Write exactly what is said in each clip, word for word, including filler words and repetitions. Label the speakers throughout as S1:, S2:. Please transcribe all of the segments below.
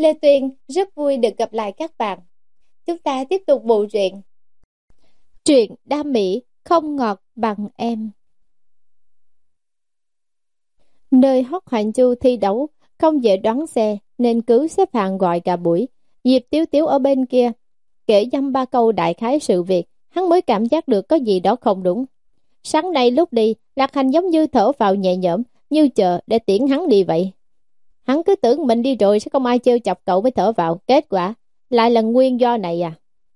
S1: Lê Tuyên rất vui được gặp lại các bạn. Chúng ta tiếp tục bộ truyện Truyện đam mỹ không ngọt bằng em. Nơi Hoắc Hoành Chu thi đấu không dễ đoán xe nên cứ xếp hàng gọi cả buổi. Diệp Tiếu Tiếu ở bên kia kể dăm ba câu đại khái sự việc, hắn mới cảm giác được có gì đó không đúng. Sáng nay lúc đi, Lạc Hành giống như thở vào nhẹ nhõm, như chờ để tiễn hắn đi vậy. Hắn cứ tưởng mình đi rồi sẽ không ai trêu chọc cậu mới thở vào, kết quả lại là nguyên do này à.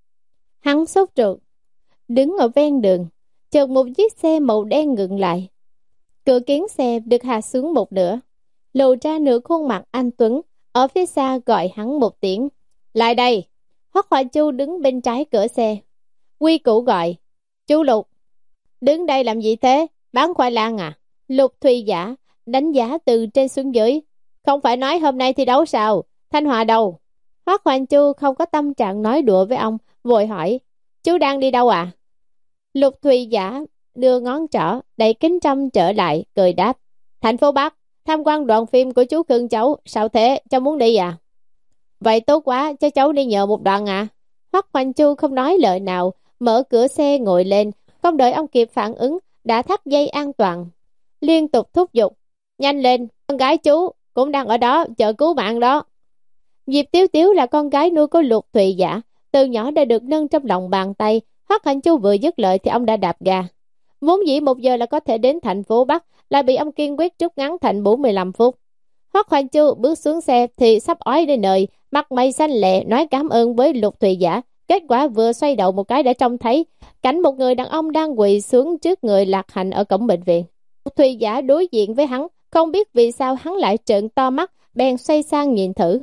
S1: Hắn sốt ruột, đứng ở ven đường, chợt một chiếc xe màu đen ngừng lại. Cửa kính xe được hạ xuống một nửa, lộ ra nửa khuôn mặt anh Tuấn, ở phía xa gọi hắn một tiếng. Lại đây! Hoắc Hoài Chu đứng bên trái cửa xe. Quy Củ gọi, chú Lục. Đứng đây làm gì thế? Bán khoai lang à? Lục Thùy Giả đánh giá từ trên xuống dưới. Không phải nói hôm nay thi đấu sao? Thanh Hòa đâu? Hoắc Hoài Chu không có tâm trạng nói đùa với ông, vội hỏi, chú đang đi đâu à? Lục Thùy Giả đưa ngón trỏ đẩy kính trăm trở lại, cười đáp, thành phố Bắc, tham quan đoàn phim của chú Khương cháu. Sao thế, cháu muốn đi à? Vậy tốt quá, cho cháu đi nhờ một đoạn à? Hoắc Hoành Chu không nói lời nào, mở cửa xe ngồi lên, không đợi ông kịp phản ứng, đã thắt dây an toàn, liên tục thúc giục, nhanh lên, con gái chú cũng đang ở đó, chờ cứu mạng đó. Diệp Tiếu Tiếu là con gái nuôi của Lục Thùy Giả, từ nhỏ đã được nâng trong lòng bàn tay. Hoắc Hoành Chu vừa dứt lời thì ông đã đạp ga. Vốn dĩ một giờ là có thể đến thành phố Bắc, lại bị ông kiên quyết rút ngắn thành bốn mươi lăm phút. Hoắc Hoành Chu bước xuống xe thì sắp ói đến nơi, mặt mày xanh lẹ nói cảm ơn với Lục Thùy Giả. Kết quả vừa xoay đầu một cái đã trông thấy cảnh một người đàn ông đang quỳ xuống trước người Lạc Hành ở cổng bệnh viện. Lục Thùy Giả đối diện với hắn, không biết vì sao hắn lại trợn to mắt, bèn xoay sang nhìn thử.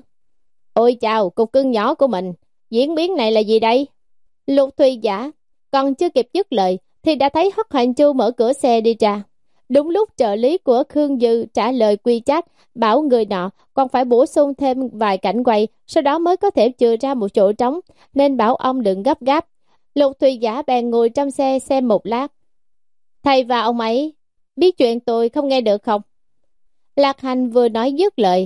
S1: Ôi chào, cục cưng nhỏ của mình, diễn biến này là gì đây? Lục Thùy Giả còn chưa kịp dứt lời thì đã thấy Hoắc Hoành Chu mở cửa xe đi ra. Đúng lúc trợ lý của Khương Dư trả lời quy chat, bảo người nọ còn phải bổ sung thêm vài cảnh quay, sau đó mới có thể chừa ra một chỗ trống, nên bảo ông đừng gấp gáp. Lục Thùy Giả bèn ngồi trong xe xem một lát. Thầy và ông ấy biết chuyện tôi không nghe được không? Lạc Hành vừa nói dứt lời,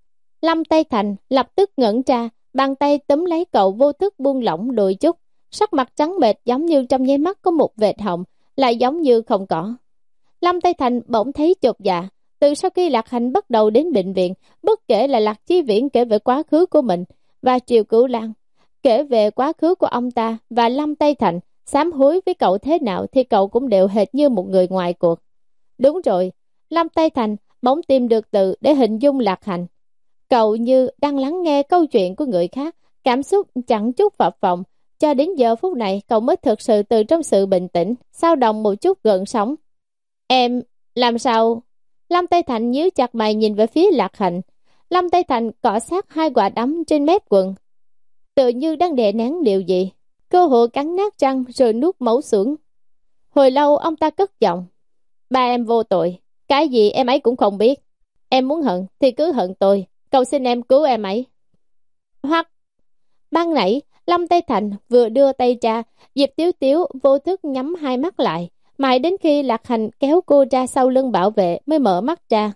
S1: Lâm Tây Thành lập tức ngẩn ra, bàn tay túm lấy cậu vô thức buông lỏng đôi chút, sắc mặt trắng bệch giống như trong nháy mắt có một vệt hồng, lại giống như không có. Lâm Tây Thành bỗng thấy chột dạ. Từ sau khi Lạc Hành bắt đầu đến bệnh viện, bất kể là Lạc Chí Viễn kể về quá khứ của mình và Triều Cửu Lan kể về quá khứ của ông ta và Lâm Tây Thành sám hối với cậu thế nào thì cậu cũng đều hệt như một người ngoài cuộc. Đúng rồi, Lâm Tây Thành bỗng tìm được từ để hình dung Lạc Hành. Cậu như đang lắng nghe câu chuyện của người khác, cảm xúc chẳng chút phập phồng. Cho đến giờ phút này cậu mới thực sự từ trong sự bình tĩnh, xao động một chút gợn sóng. Em, làm sao? Lâm Tây Thành nhíu chặt mày nhìn về phía Lạc Hành. Lâm Tây Thành cọ sát hai quả đấm trên mép quần, tự như đang đè nén điều gì. Cơ hội cắn nát răng rồi nuốt máu xuống. Hồi lâu ông ta cất giọng. Ba em vô tội, cái gì em ấy cũng không biết. Em muốn hận thì cứ hận tôi, cầu xin em cứu em ấy. Hoặc ban nãy Lâm Tây Thành vừa đưa tay ra, Diệp Tiếu Tiếu vô thức nhắm hai mắt lại, mãi đến khi Lạc Hành kéo cô ra sau lưng bảo vệ mới mở mắt ra.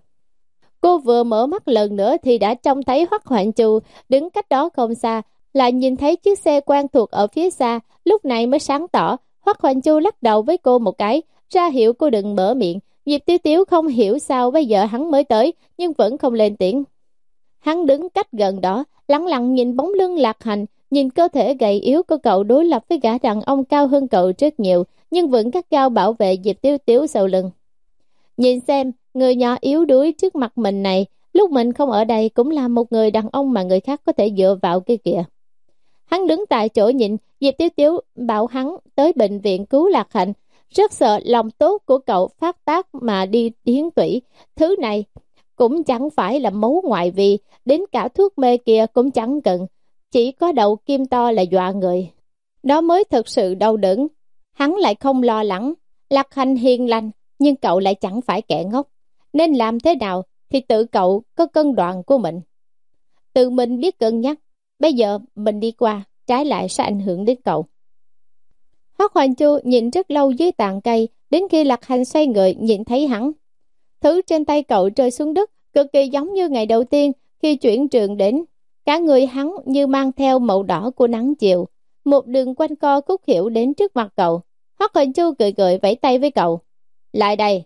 S1: Cô vừa mở mắt lần nữa thì đã trông thấy Hoắc Hoành Chu đứng cách đó không xa, lại nhìn thấy chiếc xe quen thuộc ở phía xa, lúc này mới sáng tỏ. Hoắc Hoành Chu lắc đầu với cô một cái, ra hiệu cô đừng mở miệng. Diệp Tiếu Tiếu không hiểu sao bây giờ hắn mới tới, nhưng vẫn không lên tiếng. Hắn đứng cách gần đó, lặng lặng nhìn bóng lưng Lạc Hành, nhìn cơ thể gầy yếu của cậu đối lập với gã đàn ông cao hơn cậu rất nhiều, nhưng vẫn gắt gao bảo vệ Diệp Tiếu Tiếu sau lưng. Nhìn xem, người nhỏ yếu đuối trước mặt mình này, lúc mình không ở đây cũng là một người đàn ông mà người khác có thể dựa vào kia kìa. Hắn đứng tại chỗ nhìn Diệp Tiếu Tiếu bảo hắn tới bệnh viện cứu Lạc Hành, rất sợ lòng tốt của cậu phát tác mà đi hiến tủy. Thứ này cũng chẳng phải là máu ngoại vi, đến cả thuốc mê kia cũng chẳng cần, chỉ có đầu kim to là dọa người. Đó mới thực sự đau đớn. Hắn lại không lo lắng. Lạc Hành hiền lành, nhưng cậu lại chẳng phải kẻ ngốc. Nên làm thế nào thì tự cậu có cân đoạn của mình. Tự mình biết cân nhắc. Bây giờ mình đi qua, trái lại sẽ ảnh hưởng đến cậu. Hoắc Hoành Chu nhìn rất lâu dưới tàn cây, đến khi Lạc Hành xoay người nhìn thấy hắn. Thứ trên tay cậu rơi xuống đất, cực kỳ giống như ngày đầu tiên khi chuyển trường đến. Cả người hắn như mang theo màu đỏ của nắng chiều, một đường quanh co khúc hiểu đến trước mặt cậu. Hoắc Hoành Chu cười cười vẫy tay với cậu. Lại đây.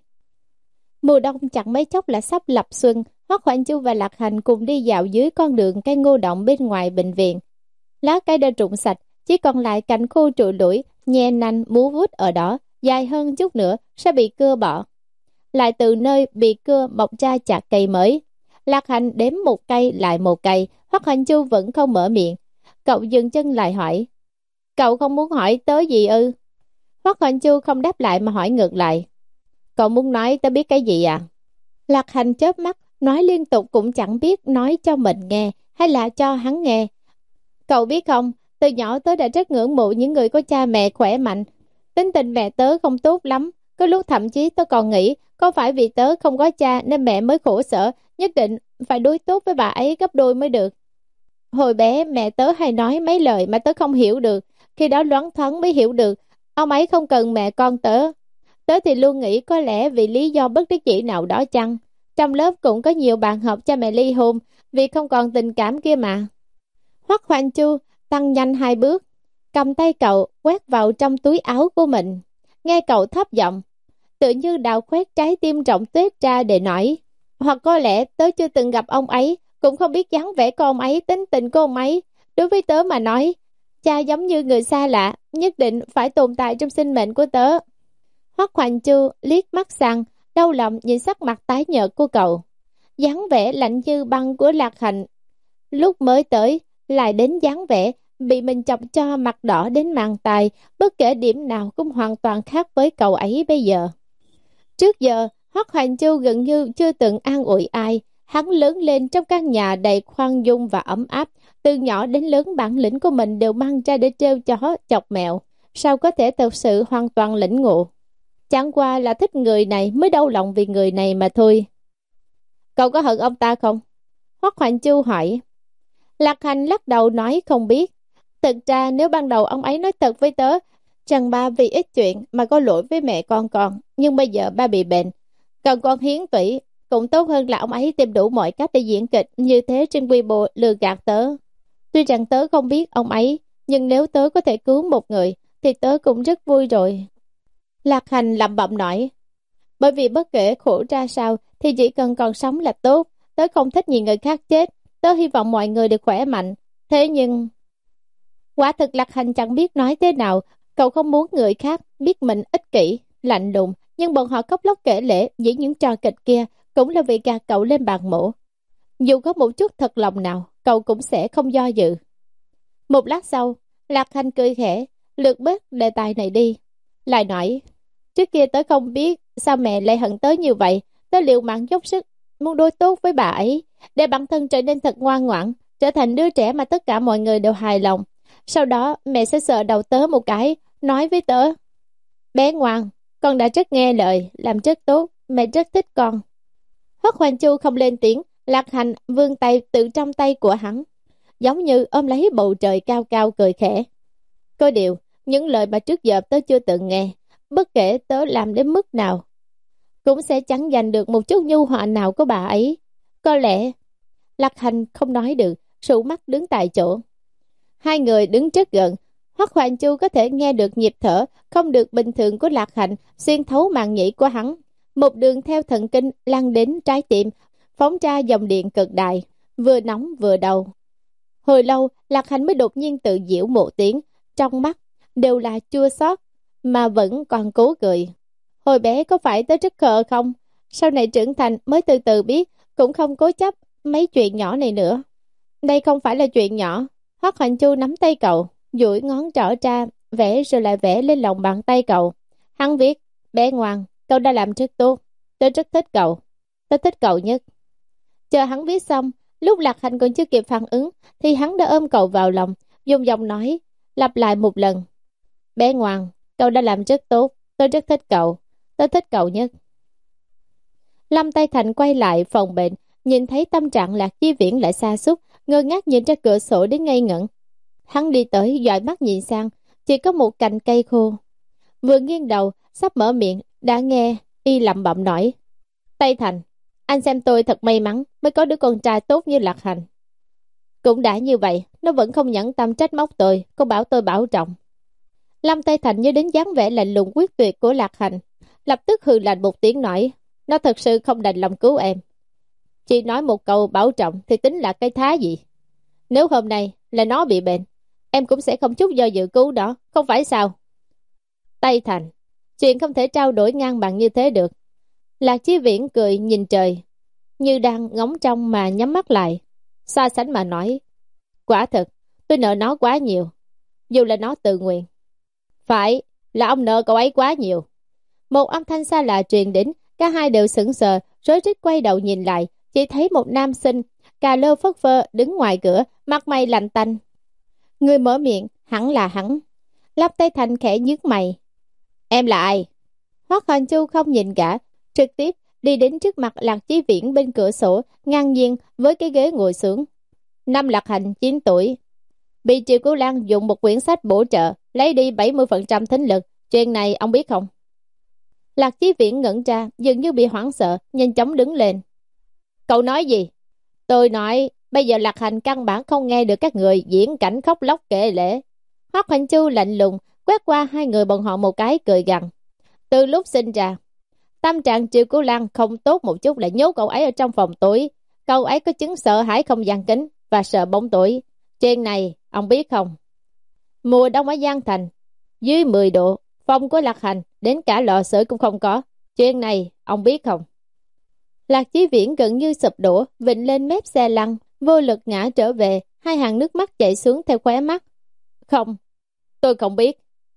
S1: Mùa đông chẳng mấy chốc là sắp lập xuân, Hoắc Hoành Chu và Lạc Hành cùng đi dạo dưới con đường cây ngô động bên ngoài bệnh viện. Lá cây đã rụng sạch, chỉ còn lại cành khô trụi lủi, nhe nanh múa vuốt ở đó, dài hơn chút nữa sẽ bị cưa bỏ. Lại từ nơi bị cưa mọc ra chạc cây mới. Lạc Hành đếm một cây lại một cây, Hoắc Hoành Chu vẫn không mở miệng. Cậu dừng chân lại hỏi. Cậu không muốn hỏi tới gì ư? Hoắc Hoành Chu không đáp lại mà hỏi ngược lại. Cậu muốn nói tớ biết cái gì à? Lạc Hành chớp mắt, nói liên tục cũng chẳng biết nói cho mình nghe hay là cho hắn nghe. Cậu biết không, từ nhỏ tớ đã rất ngưỡng mộ những người có cha mẹ khỏe mạnh. Tính tình mẹ tớ không tốt lắm, có lúc thậm chí tớ còn nghĩ có phải vì tớ không có cha nên mẹ mới khổ sở, nhất định phải đối tốt với bà ấy gấp đôi mới được. Hồi bé mẹ tớ hay nói mấy lời mà tớ không hiểu được, khi đó loáng thoáng mới hiểu được ông ấy không cần mẹ con tớ. Tớ thì luôn nghĩ có lẽ vì lý do bất đắc dĩ nào đó chăng. Trong lớp cũng có nhiều bạn học cha mẹ ly hôn vì không còn tình cảm kia mà. Hoắc Hoành Chu tăng nhanh hai bước, cầm tay cậu quét vào trong túi áo của mình. Nghe cậu thấp giọng, tự như đào khoét trái tim rộng tuyết ra để nói. Hoặc có lẽ tớ chưa từng gặp ông ấy, cũng không biết dáng vẻ của ông ấy, tính tình của ông ấy. Đối với tớ mà nói, cha giống như người xa lạ, nhất định phải tồn tại trong sinh mệnh của tớ. Hoắc Hoành Chu liếc mắt sang, đau lòng nhìn sắc mặt tái nhợt của cậu. Dáng vẻ lạnh như băng của Lạc Hành lúc mới tới, lại đến dáng vẻ bị mình chọc cho mặt đỏ đến màng tai, bất kể điểm nào cũng hoàn toàn khác với cậu ấy bây giờ. Trước giờ, Hoắc Hoành Chu gần như chưa từng an ủi ai. Hắn lớn lên trong căn nhà đầy khoan dung và ấm áp, từ nhỏ đến lớn bản lĩnh của mình đều mang ra để trêu chó, chọc mèo. Sao có thể thực sự hoàn toàn lĩnh ngộ? Chẳng qua là thích người này mới đau lòng vì người này mà thôi. Cậu có hận ông ta không? Hoắc Hoành Chu hỏi. Lạc Hành lắc đầu nói không biết. Thực ra nếu ban đầu ông ấy nói thật với tớ, rằng ba vì ít chuyện mà có lỗi với mẹ con con, nhưng bây giờ ba bị bệnh, còn con hiến tủy, cũng tốt hơn là ông ấy tìm đủ mọi cách để diễn kịch như thế trên quy mô lừa gạt tớ. Tuy rằng tớ không biết ông ấy, nhưng nếu tớ có thể cứu một người, thì tớ cũng rất vui rồi. Lạc Hành lẩm bẩm nói, bởi vì bất kể khổ ra sao, thì chỉ cần còn sống là tốt. Tớ không thích nhìn người khác chết, tớ hy vọng mọi người được khỏe mạnh. Thế nhưng... Quả thực Lạc Hành chẳng biết nói thế nào. Cậu không muốn người khác biết mình ích kỷ, lạnh lùng, nhưng bọn họ khóc lóc kể lể diễn những trò kịch kia cũng là vì gạt cậu lên bàn mổ. Dù có một chút thật lòng nào, cậu cũng sẽ không do dự. Một lát sau, Lạc Hành cười khẽ, lược bớt đề tài này đi. Lại nói, trước kia tớ không biết sao mẹ lại hận tớ như vậy. Tớ liều mạng dốc sức, muốn đối tốt với bà ấy, để bản thân trở nên thật ngoan ngoãn, trở thành đứa trẻ mà tất cả mọi người đều hài lòng. Sau đó mẹ sẽ sờ đầu tớ một cái, nói với tớ, bé ngoan, con đã rất nghe lời, làm rất tốt, mẹ rất thích con. Hoắc Hoành Chu không lên tiếng. Lạc Hành vươn tay từ trong tay của hắn, giống như ôm lấy bầu trời cao cao cười khẽ. Có điều, những lời mà trước giờ tớ chưa từng nghe, bất kể tớ làm đến mức nào, cũng sẽ chẳng giành được một chút nhu hòa nào của bà ấy. Có lẽ... Lạc Hành không nói được, sụ mắt đứng tại chỗ. Hai người đứng rất gần, Hoắc Hoành Chu có thể nghe được nhịp thở không được bình thường của Lạc Hành xuyên thấu màng nhĩ của hắn, một đường theo thần kinh lan đến trái tim, phóng ra dòng điện cực đại, vừa nóng vừa đau. Hồi lâu, Lạc Hành mới đột nhiên tự giễu một tiếng, trong mắt đều là chua xót mà vẫn còn cố cười. Hồi bé có phải tớ rất khờ không? Sau này trưởng thành mới từ từ biết, cũng không cố chấp mấy chuyện nhỏ này nữa. Đây không phải là chuyện nhỏ. Hoắc Hoành Chu nắm tay cậu, duỗi ngón trỏ ra, vẽ rồi lại vẽ lên lòng bàn tay cậu. Hắn viết, bé ngoan, cậu đã làm rất tốt, tớ rất thích cậu, tớ thích cậu nhất. Chờ hắn viết xong, lúc Lạc Hành còn chưa kịp phản ứng, thì hắn đã ôm cậu vào lòng, dùng giọng nói, lặp lại một lần. Bé ngoan, cậu đã làm rất tốt, tớ rất thích cậu, tớ thích cậu nhất. Lâm Tây Thành quay lại phòng bệnh, nhìn thấy tâm trạng Lạc Chi Viễn lại sa sút, ngơ ngác nhìn ra cửa sổ đến ngây ngẩn. Hắn đi tới, dõi mắt nhìn sang, chỉ có một cành cây khô. Vừa nghiêng đầu, sắp mở miệng, đã nghe y lẩm bẩm nói: Tây Thành, anh xem tôi thật may mắn mới có đứa con trai tốt như Lạc Hành. Cũng đã như vậy, nó vẫn không nhẫn tâm trách móc tôi, cô bảo tôi bảo trọng. Lâm Tây Thành nhớ đến dáng vẻ lạnh lùng quyết tuyệt của Lạc Hành, lập tức hừ lạnh một tiếng nói, nó thật sự không đành lòng cứu em. Chỉ nói một câu bảo trọng thì tính là cái thá gì? Nếu hôm nay là nó bị bệnh, em cũng sẽ không chút do dự cứu đó, không phải sao? Tây Thành, chuyện không thể trao đổi ngang bằng như thế được. Lạc Chí Viễn cười nhìn trời, như đang ngóng trông mà nhắm mắt lại. So sánh mà nói, quả thực, tôi nợ nó quá nhiều, dù là nó tự nguyện. Phải, là ông nợ cậu ấy quá nhiều. Một âm thanh xa lạ truyền đến, cả hai đều sững sờ, rối rít quay đầu nhìn lại, chỉ thấy một nam sinh, cà lơ phất phơ đứng ngoài cửa, mặt mày lạnh tanh. Người mở miệng, hẳn là hắn. Lâm Tây Thành khẽ nhướng mày. Em là ai? Hoắc Hành Chu không nhìn cả, trực tiếp đi đến trước mặt Lạc Chí Viễn bên cửa sổ, ngang nhiên với cái ghế ngồi xuống. Năm Lạc Hành chín tuổi, bị Triệu Cửu Lan dùng một quyển sách bổ trợ, lấy đi bảy mươi phần trăm thính lực. Chuyện này ông biết không? Lạc Chí Viễn ngẩn ra, dường như bị hoảng sợ, nhanh chóng đứng lên. Cậu nói gì? Tôi nói, bây giờ Lạc Hành căn bản không nghe được các người diễn cảnh khóc lóc kể lể. Hoắc Hành Chu lạnh lùng, quét qua hai người bọn họ một cái cười gằn. Từ lúc sinh ra, tâm trạng Triệu Cửu Lan không tốt một chút, lại nhốt cậu ấy ở trong phòng tối. Cậu ấy có chứng sợ hãi không gian kính và sợ bóng tối. Chuyện này, ông biết không? Mùa đông ở Giang Thành, dưới mười độ, phòng của Lạc Hành, đến cả lò sưởi cũng không có. Chuyện này, ông biết không? Lạc Chí Viễn gần như sụp đổ, vịnh lên mép xe lăn, vô lực ngã trở về, hai hàng nước mắt chảy xuống theo khóe mắt. Không, tôi không biết.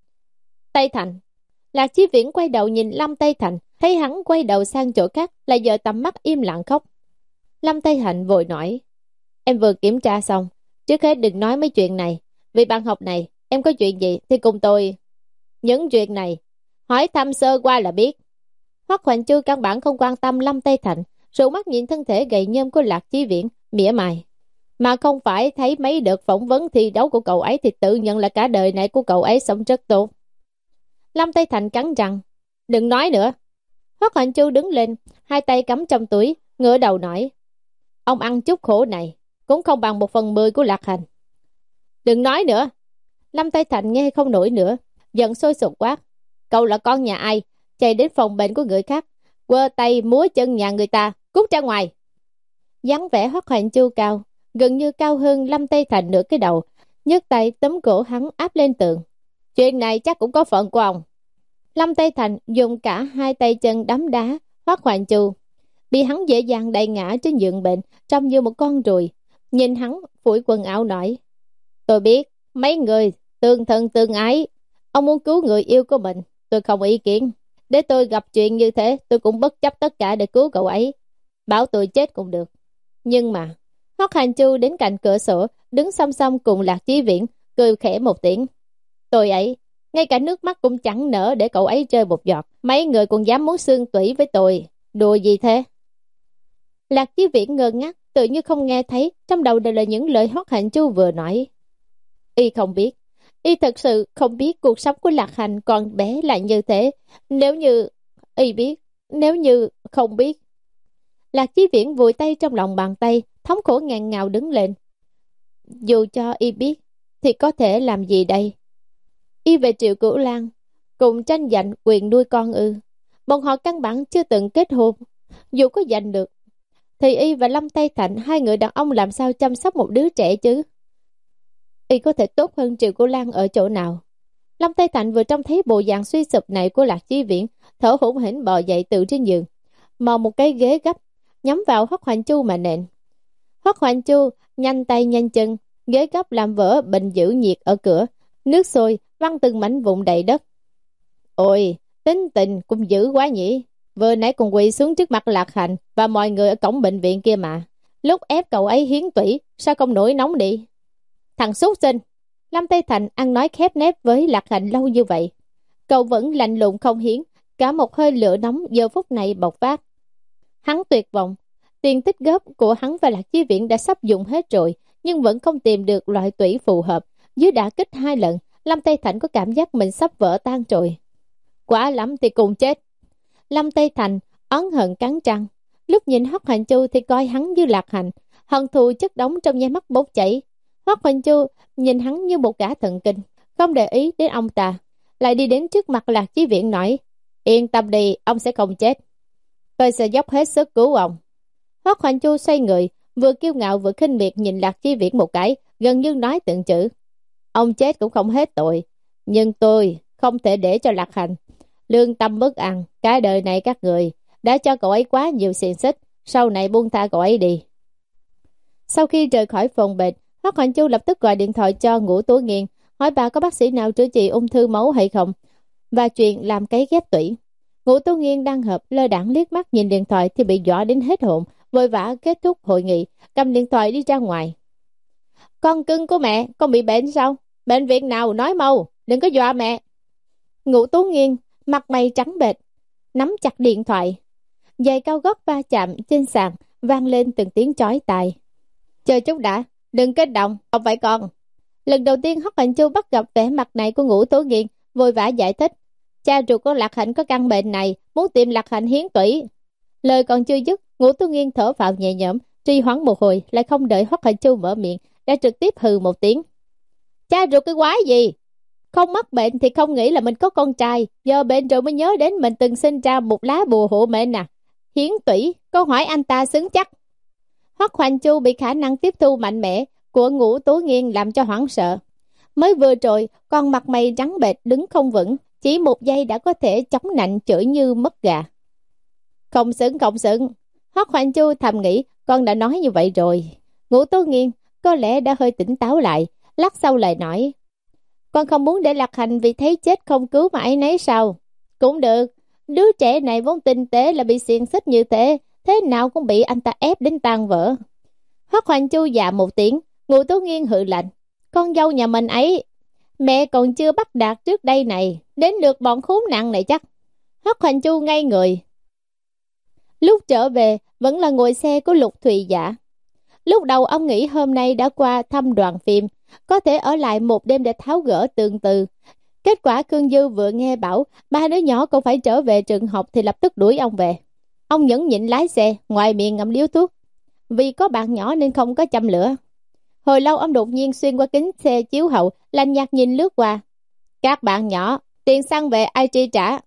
S1: Tây Thành. Lạc Chí Viễn quay đầu nhìn Lâm Tây Thành, thấy hắn quay đầu sang chỗ khác, lại dời tầm mắt im lặng khóc. Lâm Tây Thành vội nói, em vừa kiểm tra xong, trước hết đừng nói mấy chuyện này, vì bạn học này, em có chuyện gì thì cùng tôi. Những chuyện này, hỏi thăm sơ qua là biết. Hoắc Hoành Chu căn bản không quan tâm Lâm Tây Thành, rủ mắt nhìn thân thể gầy nhom của Lạc Chí Viễn, mỉa mai. Mà không phải thấy mấy đợt phỏng vấn thi đấu của cậu ấy thì tự nhận là cả đời này của cậu ấy sống rất tốt. Lâm Tây Thành cắn răng, đừng nói nữa. Hoắc Hoành Chu đứng lên, hai tay cắm trong túi, ngửa đầu nói, ông ăn chút khổ này, cũng không bằng một phần mười của Lạc Hành. Đừng nói nữa. Lâm Tây Thành nghe không nổi nữa, giận sôi sục quát, cậu là con nhà ai, chạy đến phòng bệnh của người khác, quơ tay múa chân nhà người ta, cút ra ngoài. Dáng vẻ Hoắc Hoành Chu cao, gần như cao hơn Lâm Tây Thành nửa cái đầu, nhấc tay tấm cổ hắn áp lên tường. Chuyện này chắc cũng có phận của ông. Lâm Tây Thành dùng cả hai tay chân đấm đá Hoắc Hoành Chu, bị hắn dễ dàng đẩy ngã trên giường bệnh, trông như một con ruồi. Nhìn hắn phủi quần áo nói, tôi biết mấy người tương thân tương ái, ông muốn cứu người yêu của mình, tôi không ý kiến. Để tôi gặp chuyện như thế, tôi cũng bất chấp tất cả để cứu cậu ấy, bảo tôi chết cũng được. Nhưng mà Hoắc Hành Chu đến cạnh cửa sổ, đứng song song cùng Lạc Chí Viễn, cười khẽ một tiếng. Tôi ấy, ngay cả nước mắt cũng chẳng nỡ để cậu ấy rơi một giọt, mấy người còn dám muốn xương tủy với tôi, đùa gì thế? Lạc Chí Viễn ngơ ngác, tự như không nghe thấy, trong đầu đều là những lời Hoắc Hành Chu vừa nói. Y không biết, Y thật sự không biết cuộc sống của Lạc Hành còn bé lại như thế. Nếu như Y biết, nếu như không biết. Lạc Chí Viễn vùi tay trong lòng bàn tay, thống khổ ngàn ngào đứng lên. Dù cho Y biết, thì có thể làm gì đây? Y về Triệu Cửu Lan, cùng tranh giành quyền nuôi con ư? Bọn họ căn bản chưa từng kết hôn. Dù có giành được, thì Y và Lâm Tây Thành, hai người đàn ông làm sao chăm sóc một đứa trẻ chứ? Y có thể tốt hơn Triệu Cửu Lan ở chỗ nào? Lâm Tây Thành vừa trông thấy bộ dạng suy sụp này của Lạc Chí Viễn, thở hổn hển bò dậy từ trên giường, mò một cái ghế gấp, nhắm vào Hoắc Hoành Chu mà nện. Hoắc Hoành Chu nhanh tay nhanh chân, ghế gấp làm vỡ bình giữ nhiệt ở cửa, nước sôi văng từng mảnh vụn đầy đất. Ôi, tính tình cũng dữ quá nhỉ, vừa nãy còn quỳ xuống trước mặt Lạc Hành và mọi người ở cổng bệnh viện kia mà. Lúc ép cậu ấy hiến tủy, sao không nổi nóng đi? Thằng súc sinh! Lâm Tây Thành ăn nói khép nép với Lạc Hành lâu như vậy, cậu vẫn lạnh lùng không hiến, cả một hơi lửa nóng giờ phút này bộc phát. Hắn tuyệt vọng, tiền tích góp của hắn và Lạc Chí Viễn đã sắp dùng hết rồi, nhưng vẫn không tìm được loại tủy phù hợp. Dưới đả kích hai lần, Lâm Tây Thành có cảm giác mình sắp vỡ tan rồi. Quả lắm thì cùng chết. Lâm Tây Thành oán hận cắn răng, lúc nhìn Hoắc Hành Chu thì coi hắn như Lạc Hành, hận thù chất đống trong nháy mắt bốc chảy. Hoắc Hoành Chu nhìn hắn như một gã thần kinh, không để ý đến ông ta, lại đi đến trước mặt Lạc Chí Viễn nói: Yên tâm đi, ông sẽ không chết. Tôi sẽ dốc hết sức cứu ông. Hoắc Hoành Chu xoay người, vừa kiêu ngạo vừa khinh miệt nhìn Lạc Chí Viễn một cái, gần như nói từng chữ: Ông chết cũng không hết tội, nhưng tôi không thể để cho Lạc Hành lương tâm bất an. Cái đời này các người đã cho cậu ấy quá nhiều xiềng xích, sau này buông tha cậu ấy đi. Sau khi rời khỏi phòng bệnh, Hoắc Hoành Chu lập tức gọi điện thoại cho Ngũ Tố Nghiên, hỏi bà có bác sĩ nào chữa trị ung thư máu hay không, và chuyện làm cấy ghép tủy. Ngũ Tố Nghiên đang hợp lơ đãng liếc mắt nhìn điện thoại thì bị dọa đến hết hồn, vội vã kết thúc hội nghị, cầm điện thoại đi ra ngoài. Con cưng của mẹ, con bị bệnh sao? Bệnh viện nào nói mau, đừng có dọa mẹ. Ngũ Tố Nghiên mặt mày trắng bệch, nắm chặt điện thoại. Giày cao gót va chạm trên sàn, vang lên từng tiếng chói tai. Chờ chút đã, đừng kích động, không phải con. Lần đầu tiên Hoắc Hoành Chu bắt gặp vẻ mặt này của Ngũ Tố Nghiên, vội vã giải thích. Cha ruột của Lạc Hạnh có căn bệnh này, muốn tìm Lạc Hạnh hiến tủy. Lời còn chưa dứt, Ngũ Tố Nghiên thở vào nhẹ nhõm, trì hoãn một hồi, lại không đợi Hoắc Hoành Chu mở miệng, đã trực tiếp hừ một tiếng. Cha ruột cái quái gì? Không mắc bệnh thì không nghĩ là mình có con trai, giờ bệnh rồi mới nhớ đến mình từng sinh ra một lá bùa hộ mệnh à. Hiến tủy, câu hỏi anh ta xứng chắc. Hoắc Hoành Chu bị khả năng tiếp thu mạnh mẽ của Ngũ Tố Nghiên làm cho hoảng sợ. Mới vừa rồi, con mặt mày trắng bệch đứng không vững, chỉ một giây đã có thể chống nạnh chửi như mất gà. Không xứng, không xứng. Hoắc Hoành Chu thầm nghĩ, con đã nói như vậy rồi. Ngũ Tố Nghiên có lẽ đã hơi tỉnh táo lại, lát sau lại nói. Con không muốn để Lạc Hành vì thấy chết không cứu mà ấy nấy sao? Cũng được, đứa trẻ này vốn tinh tế là bị xiềng xích như thế, thế nào cũng bị anh ta ép đến tan vỡ. Hoắc Hoành Chu dạ một tiếng, Ngũ Tố Nghiên hự lạnh. Con dâu nhà mình ấy, mẹ còn chưa bắt đạt trước đây này, đến được bọn khốn nạn này chắc. Hoắc Hoành Chu ngây người. Lúc trở về, vẫn là ngồi xe của Lục Thùy Giả. Lúc đầu ông nghĩ hôm nay đã qua thăm đoàn phim, có thể ở lại một đêm để tháo gỡ từng từ. Kết quả Khương Dư vừa nghe bảo ba đứa nhỏ còn phải trở về trường học thì lập tức đuổi ông về. Ông nhẫn nhịn lái xe, ngoài miệng ngậm điếu thuốc. Vì có bạn nhỏ nên không có châm lửa. Hồi lâu ông đột nhiên xuyên qua kính xe chiếu hậu, lạnh nhạt nhìn lướt qua. Các bạn nhỏ, tiền xăng về ai chi trả?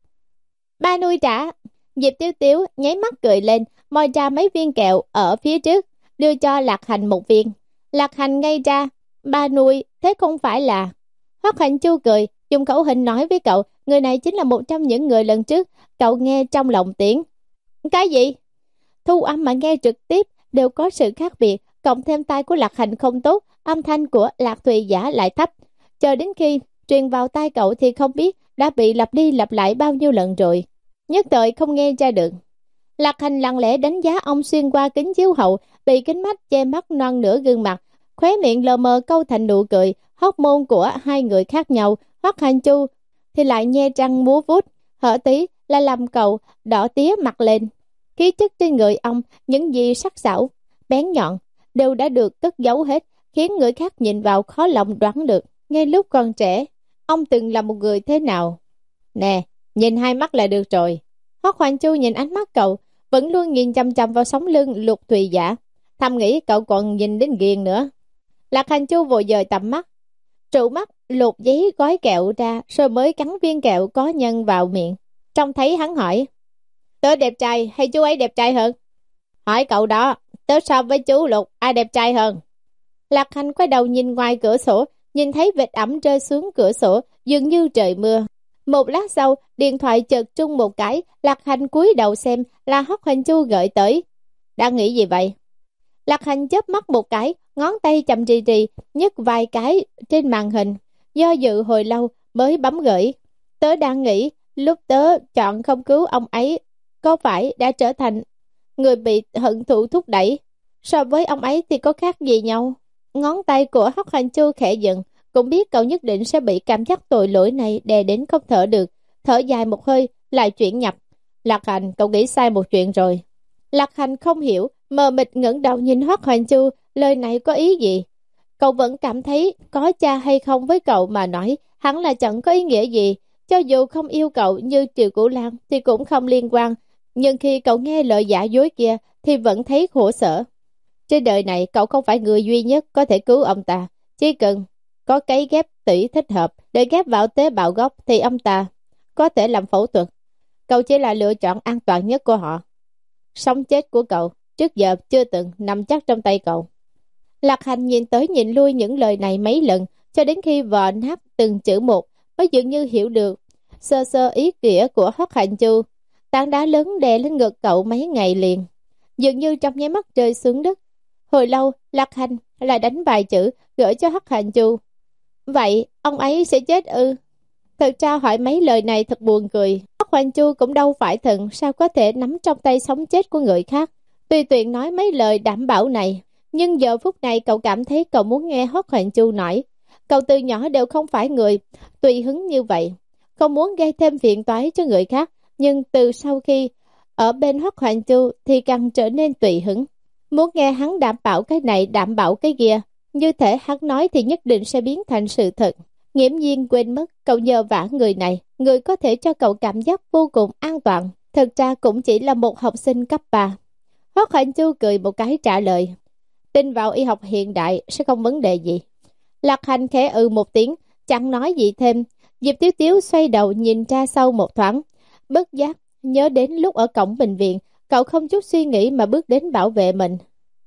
S1: Ba nuôi trả. Diệp Tiếu Tiếu nháy mắt cười lên, moi ra mấy viên kẹo ở phía trước, đưa cho Lạc Hành một viên. Lạc Hành ngây ra, ba nuôi, thế không phải là... Hoắc Hoành Chu cười, dùng khẩu hình nói với cậu, người này chính là một trong những người lần trước, cậu nghe trong lòng tiếng. Cái gì? Thu âm mà nghe trực tiếp đều có sự khác biệt, cộng thêm tai của Lạc Hành không tốt, âm thanh của Lạc Thùy Giả lại thấp. Chờ đến khi truyền vào tai cậu thì không biết đã bị lặp đi lặp lại bao nhiêu lần rồi. Nhất thời không nghe ra được. Lạc Hành lặng lẽ đánh giá ông xuyên qua kính chiếu hậu, bị kính mắt che mắt non nửa gương mặt, khóe miệng lờ mờ câu thành nụ cười. Hóc môn của hai người khác nhau, Hoắc Hoành Chu thì lại nhe răng múa vuốt, hở tí là làm cậu đỏ tía mặt lên. Khí chất trên người ông, những gì sắc sảo, bén nhọn đều đã được cất giấu hết, khiến người khác nhìn vào khó lòng đoán được. Ngay lúc còn trẻ, ông từng là một người thế nào? Nè, nhìn hai mắt là được rồi. Hoắc Hoành Chu nhìn ánh mắt cậu, vẫn luôn nhìn chăm chăm vào sống lưng Lục Thùy Giả, thầm nghĩ cậu còn nhìn đến ghiền nữa. Lạc Hành Chu vội dời tầm mắt, trụ mắt lột giấy gói kẹo ra, rồi mới cắn viên kẹo có nhân vào miệng. Trông thấy hắn hỏi, tớ đẹp trai hay chú ấy đẹp trai hơn? Hỏi cậu đó, tớ so với chú Lục ai đẹp trai hơn? Lạc Hành quay đầu nhìn ngoài cửa sổ, nhìn thấy vệt ẩm rơi xuống cửa sổ, dường như trời mưa. Một lát sau, điện thoại chợt trung một cái, Lạc Hành cúi đầu xem là Hoắc Hoành Chu gửi tới. Đang nghĩ gì vậy? Lạc Hành chớp mắt một cái, ngón tay chậm rì rì, nhấc vài cái trên màn hình. Do dự hồi lâu mới bấm gửi. Tớ đang nghĩ, lúc tớ chọn không cứu ông ấy, có phải đã trở thành người bị hận thù thúc đẩy? So với ông ấy thì có khác gì nhau? Ngón tay của Hoắc Hoành Chu khẽ dựng, cũng biết cậu nhất định sẽ bị cảm giác tội lỗi này đè đến không thở được. Thở dài một hơi, lại chuyển nhập. Lạc Hành, cậu nghĩ sai một chuyện rồi. Lạc Hành không hiểu, mờ mịt ngẩng đầu nhìn Hoắc Hoành Chu, lời này có ý gì? Cậu vẫn cảm thấy có cha hay không với cậu mà nói, hẳn là chẳng có ý nghĩa gì. Cho dù không yêu cậu như Triệu Cửu Lan thì cũng không liên quan. Nhưng khi cậu nghe lời giả dối kia thì vẫn thấy khổ sở. Trên đời này cậu không phải người duy nhất có thể cứu ông ta. Chỉ cần có cấy ghép tủy thích hợp để ghép vào tế bào gốc thì ông ta có thể làm phẫu thuật. Cậu chỉ là lựa chọn an toàn nhất của họ. Sống chết của cậu trước giờ chưa từng nằm chắc trong tay cậu. Lạc Hành nhìn tới nhìn lui những lời này mấy lần, cho đến khi vò nát từng chữ một mới dường như hiểu được sơ sơ ý nghĩa của Hoắc Hành Chu. Tảng đá lớn đè lên ngực cậu mấy ngày liền, dường như trong nháy mắt rơi xuống đất. Hồi lâu, Lạc Hành lại đánh vài chữ gửi cho Hoắc Hành Chu. Vậy, ông ấy sẽ chết ư? Thật ra hỏi mấy lời này thật buồn cười. Hoắc Hành Chu cũng đâu phải thần, sao có thể nắm trong tay sống chết của người khác. Tùy tiện nói mấy lời đảm bảo này, nhưng giờ phút này cậu cảm thấy cậu muốn nghe Hoắc Hành Chu nói. Cậu từ nhỏ đều không phải người tùy hứng như vậy, không muốn gây thêm phiền toái cho người khác, nhưng từ sau khi ở bên Hoắc Hành Chu thì càng trở nên tùy hứng. Muốn nghe hắn đảm bảo cái này đảm bảo cái kia, như thể hắn nói thì nhất định sẽ biến thành sự thật. Nghiễm nhiên quên mất cậu nhờ vả người này, người có thể cho cậu cảm giác vô cùng an toàn, thật ra cũng chỉ là một học sinh cấp ba. Hoắc Hành Chu cười một cái trả lời, tin vào y học hiện đại sẽ không vấn đề gì. Lạc Hành khẽ ừ một tiếng, chẳng nói gì thêm. Diệp Tiếu Tiếu xoay đầu nhìn ra sau một thoáng, bất giác nhớ đến lúc ở cổng bệnh viện, cậu không chút suy nghĩ mà bước đến bảo vệ mình.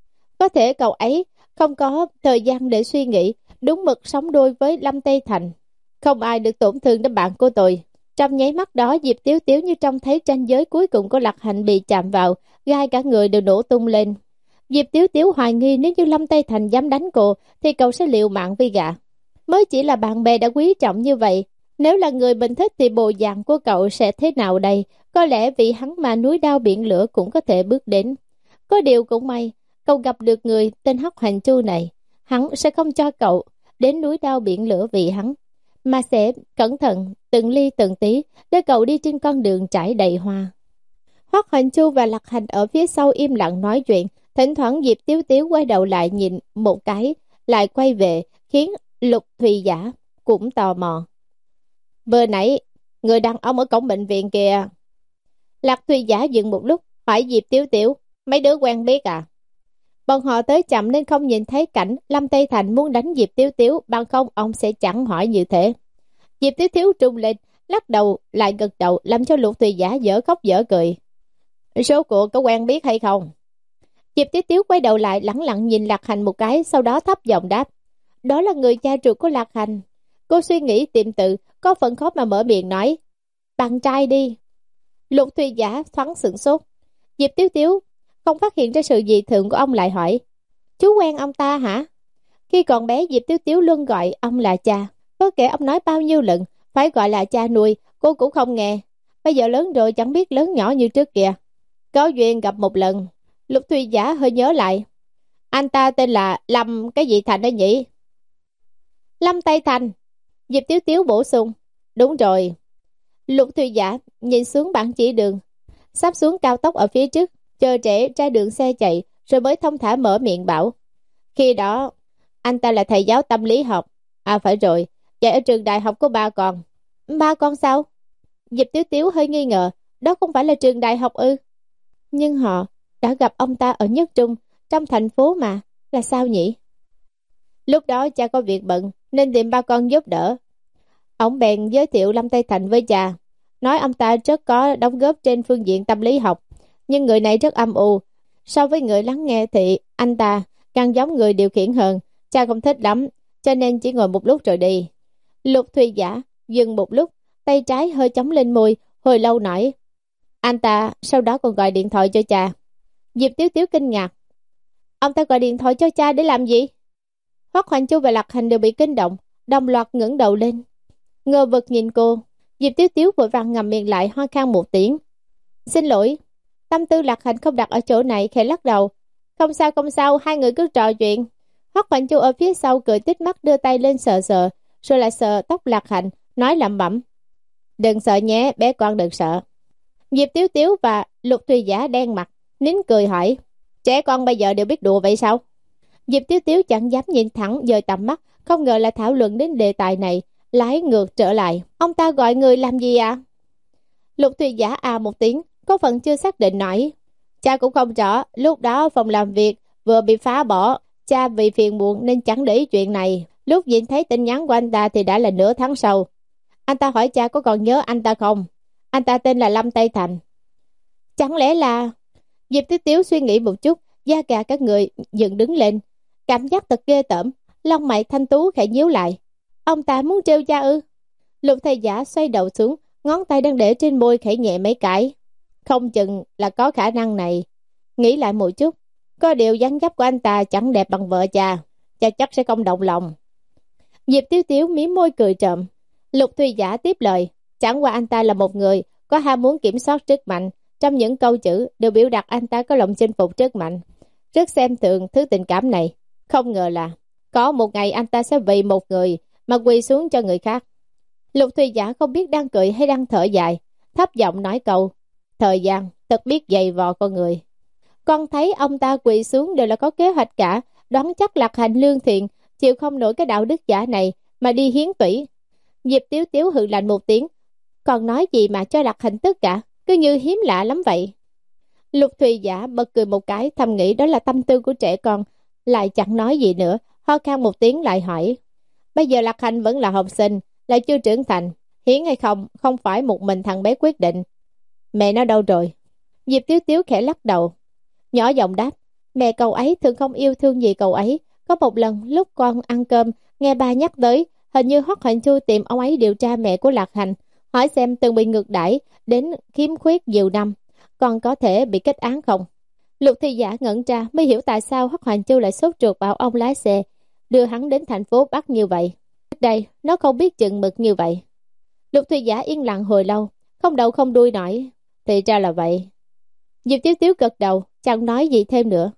S1: Có thể cậu ấy không có thời gian để suy nghĩ, đúng mực sống đôi với Lâm Tây Thành. Không ai được tổn thương đến bạn của tôi. Trong nháy mắt đó, Diệp Tiếu Tiếu như trông thấy ranh giới cuối cùng của Lạc Hành bị chạm vào, gai cả người đều nổ tung lên. Diệp Tiếu Tiếu hoài nghi nếu như Lâm Tây Thành dám đánh cô thì cậu sẽ liều mạng với gã. Mới chỉ là bạn bè đã quý trọng như vậy, nếu là người mình thích thì bộ dạng của cậu sẽ thế nào đây? Có lẽ vì hắn mà núi đao biển lửa cũng có thể bước đến. Có điều cũng may, cậu gặp được người tên Hoắc Hành Chu này. Hắn sẽ không cho cậu đến núi đao biển lửa vì hắn, mà sẽ cẩn thận từng ly từng tí để cậu đi trên con đường trải đầy hoa. Hoắc Hành Chu và Lạc Hành ở phía sau im lặng nói chuyện. Thỉnh thoảng Diệp Tiếu Tiếu quay đầu lại nhìn một cái, lại quay về, khiến Lục Thùy Giả cũng tò mò. Vừa nãy, người đàn ông ở cổng bệnh viện kìa. Lạc Thùy Giả dừng một lúc, hỏi Diệp Tiếu Tiếu, mấy đứa quen biết à? Bọn họ tới chậm nên không nhìn thấy cảnh Lâm Tây Thành muốn đánh Diệp Tiếu Tiếu, bằng không ông sẽ chẳng hỏi như thế. Diệp Tiếu Tiếu trung lên, lắc đầu lại gật đầu, làm cho Lục Thùy Giả dở khóc dở cười. Số của có quen biết hay không? Diệp Tiếu Tiếu quay đầu lại lẳng lặng nhìn Lạc Hành một cái, sau đó thấp giọng đáp. Đó là người cha ruột của Lạc Hành. Cô suy nghĩ tìm tự, có phần khó mà mở miệng nói. Bạn trai đi. Lục Thùy Giả thoáng sửng sốt. Diệp Tiếu Tiếu không phát hiện ra sự dị thường của ông lại hỏi. Chú quen ông ta hả? Khi còn bé Diệp Tiếu Tiếu luôn gọi ông là cha. Có kể ông nói bao nhiêu lần, phải gọi là cha nuôi, cô cũng không nghe. Bây giờ lớn rồi chẳng biết lớn nhỏ như trước kìa. Có duyên gặp một lần. Lục Thùy Giả hơi nhớ lại. Anh ta tên là Lâm cái gì Thành đó nhỉ? Lâm Tây Thành. Diệp Tiếu Tiếu bổ sung. Đúng rồi. Lục Thùy Giả nhìn xuống bảng chỉ đường, sắp xuống cao tốc ở phía trước, chờ trẻ ra đường xe chạy, rồi mới thông thả mở miệng bảo. Khi đó, anh ta là thầy giáo tâm lý học. À phải rồi, dạy ở trường đại học của ba con. Ba con sao? Diệp Tiếu Tiếu hơi nghi ngờ. Đó không phải là trường đại học ư? Nhưng họ đã gặp ông ta ở Nhất Trung, trong thành phố mà, là sao nhỉ? Lúc đó cha có việc bận, nên tìm ba con giúp đỡ. Ông bèn giới thiệu Lâm Tây Thành với cha, nói ông ta rất có đóng góp trên phương diện tâm lý học, nhưng người này rất âm u. So với người lắng nghe thì anh ta càng giống người điều khiển hơn. Cha không thích lắm, cho nên chỉ ngồi một lúc rồi đi. Lục Thùy Giả dừng một lúc, tay trái hơi chống lên môi, hồi lâu nói. Anh ta sau đó còn gọi điện thoại cho cha. Diệp Tiếu Tiếu kinh ngạc. Ông ta gọi điện thoại cho cha để làm gì? Hoắc Hành Chu và Lạc Hành đều bị kinh động, đồng loạt ngẩng đầu lên, ngơ vực nhìn cô. Diệp Tiếu Tiếu vội vàng ngậm miệng lại, ho khan một tiếng. Xin lỗi. Tâm tư Lạc Hành không đặt ở chỗ này, khẽ lắc đầu. Không sao không sao, hai người cứ trò chuyện. Hoắc Hành Chu ở phía sau cười tít mắt, đưa tay lên sờ sờ, rồi lại sờ tóc Lạc Hành, nói lẩm bẩm. Đừng sợ nhé, bé con đừng sợ. Diệp Tiếu Tiếu và Lục Thùy Giả đen mặt, nín cười hỏi. Trẻ con bây giờ đều biết đùa vậy sao? Diệp Tiếu Tiếu chẳng dám nhìn thẳng, dời tầm mắt, không ngờ là thảo luận đến đề tài này, lái ngược trở lại. Ông ta gọi người làm gì à? Lục Thùy Giả à một tiếng, có phần chưa xác định nói. Cha cũng không rõ, lúc đó phòng làm việc vừa bị phá bỏ, cha vì phiền muộn nên chẳng để ý chuyện này. Lúc nhìn thấy tin nhắn của anh ta thì đã là nửa tháng sau. Anh ta hỏi cha có còn nhớ anh ta không? Anh ta tên là Lâm Tây Thành. Chẳng lẽ là... Diệp Tiếu Tiếu suy nghĩ một chút, da gà các người dựng đứng lên, cảm giác thật ghê tởm, lông mày thanh tú khẽ nhíu lại. Ông ta muốn trêu cha ư? Lục thầy giả xoay đầu xuống, ngón tay đang để trên môi khẽ nhẹ mấy cái. Không chừng là có khả năng này. Nghĩ lại một chút, có điều dáng dấp của anh ta chẳng đẹp bằng vợ cha, cha chắc sẽ không động lòng. Diệp Tiếu Tiếu mím môi cười trộm. Lục thầy giả tiếp lời, chẳng qua anh ta là một người có ham muốn kiểm soát sức mạnh. Trong những câu chữ đều biểu đạt anh ta có lòng chinh phục rất mạnh, rất xem thường thứ tình cảm này. Không ngờ là có một ngày anh ta sẽ vì một người mà quỳ xuống cho người khác. Lục Thùy Giả không biết đang cười hay đang thở dài, thấp giọng nói câu, thời gian thật biết dày vò con người. Con thấy ông ta quỳ xuống đều là có kế hoạch cả, đoán chắc Lạc Hành lương thiện, chịu không nổi cái đạo đức giả này mà đi hiến tủy. Diệp Tiếu Tiếu hừ lạnh một tiếng, còn nói gì mà cho Lạc Hành tất cả, cứ như hiếm lạ lắm vậy. Lục Thùy Giả bật cười một cái, thầm nghĩ đó là tâm tư của trẻ con, lại chẳng nói gì nữa, ho khan một tiếng lại hỏi, bây giờ Lạc Hành vẫn là học sinh, lại chưa trưởng thành, hiến hay không không phải một mình thằng bé quyết định. Mẹ nó đâu rồi? Diệp Tiếu Tiếu khẽ lắc đầu, nhỏ giọng đáp, mẹ cậu ấy thường không yêu thương gì cậu ấy. Có một lần lúc con ăn cơm, nghe ba nhắc tới, hình như Hoắc Hoành Chu tìm ông ấy điều tra mẹ của Lạc Hành, hỏi xem từng bị ngược đãi đến khiếm khuyết nhiều năm, còn có thể bị kết án không. Lục Thi Giả ngẩn ra mới hiểu tại sao Hoắc Hoành Chu lại sốt ruột bảo ông lái xe đưa hắn đến thành phố Bắc như vậy. Trước đây nó không biết chừng mực như vậy. Lục Thi Giả yên lặng hồi lâu, không đầu không đuôi nói, thì ra là vậy. Diệp Tiếu Tiếu gật đầu, chẳng nói gì thêm nữa.